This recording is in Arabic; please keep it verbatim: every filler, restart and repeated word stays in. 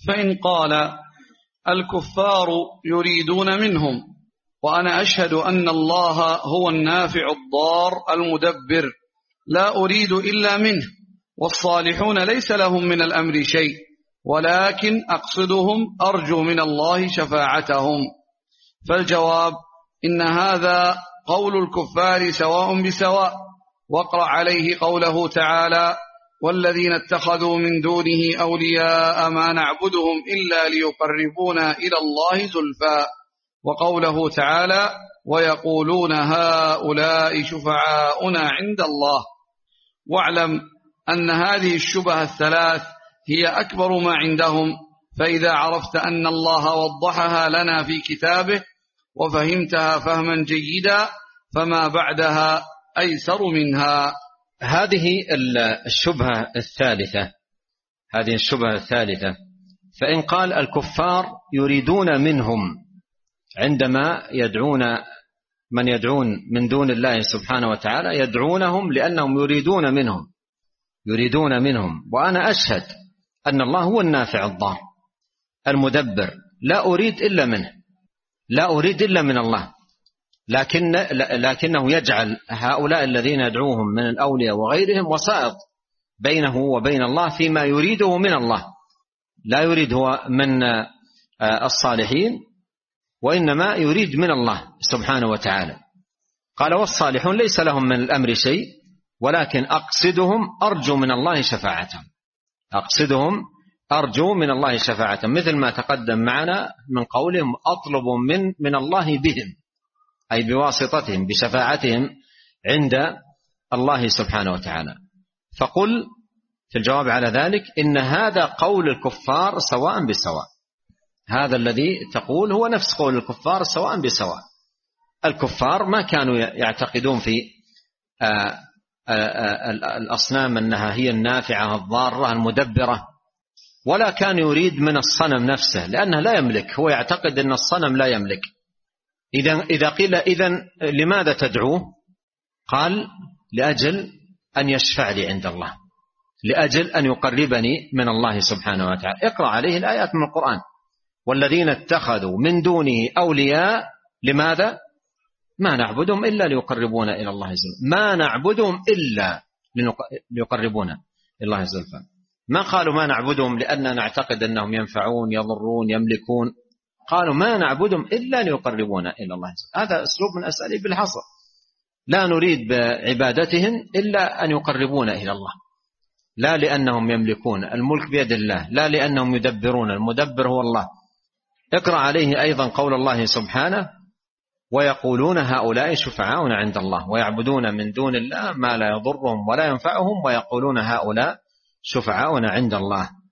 فإن قال الكفار يريدون منهم وأنا أشهد أن الله هو النافع الضار المدبر لا أريد إلا منه، والصالحون ليس لهم من الأمر شيء، ولكن أقصدهم أرجو من الله شفاعتهم. فالجواب إن هذا قول الكفار سواء بسواء. واقرأ عليه قوله تعالى والذين اتخذوا من دونه أولياء ما نعبدهم إلا ليقربونا إلى الله زلفى، وقوله تعالى ويقولون هؤلاء شفعاؤنا عند الله. واعلم أن هذه الشبهة الثلاث هي أكبر ما عندهم، فإذا عرفت أن الله وضحها لنا في كتابه وفهمتها فهما جيدا فما بعدها أيسر منها. هذه الشبهة الثالثة هذه الشبهة الثالثة فإن قال الكفار يريدون منهم، عندما يدعون من يدعون من دون الله سبحانه وتعالى يدعونهم لأنهم يريدون منهم يريدون منهم وأنا أشهد أن الله هو النافع الضار المدبر لا أريد إلا منه لا أريد إلا من الله، لكن لكنه يجعل هؤلاء الذين يدعوهم من الأولياء وغيرهم وسائط بينه وبين الله فيما يريده من الله، لا يريد هو من الصالحين وإنما يريد من الله سبحانه وتعالى. قال والصالحون ليس لهم من الأمر شيء ولكن أقصدهم أرجو من الله شفاعتهم أقصدهم أرجو من الله شفاعتهم، مثل ما تقدم معنا من قولهم أطلب من من الله بهم، أي بواسطتهم بشفاعتهم عند الله سبحانه وتعالى. فقل في الجواب على ذلك إن هذا قول الكفار سواء بسواء، هذا الذي تقول هو نفس قول الكفار سواء بسواء. الكفار ما كانوا يعتقدون في آآ آآ الأصنام أنها هي النافعة الضارة المدبرة، ولا كان يريد من الصنم نفسه لأنه لا يملك، هو يعتقد أن الصنم لا يملك. إذا إذا قيل إذن لماذا تدعوه؟ قال لأجل أن يشفع لي عند الله، لأجل أن يقربني من الله سبحانه وتعالى. اقرأ عليه الآيات من القرآن والذين اتخذوا من دونه أولياء لماذا؟ ما نعبدهم إلا ليقربونا إلى الله زلفى، ما نعبدهم إلا ليقربونا إلى الله زلفى. ما قالوا ما نعبدهم لأننا نعتقد أنهم ينفعون يضرون يملكون، قالوا ما نعبدهم إلا ليقربونا إلى الله زلفى. هذا أسلوب من أساليب الحصر، لا نريد بعبادتهم إلا أن يقربونا إلى الله، لا لأنهم يملكون، الملك بيد الله، لا لأنهم يدبرون، المدبر هو الله. اقرأ عليه أيضا قول الله سبحانه ويقولون هؤلاء شفعاؤنا عند الله ويعبدون من دون الله ما لا يضرهم ولا ينفعهم ويقولون هؤلاء شفعاؤنا عند الله.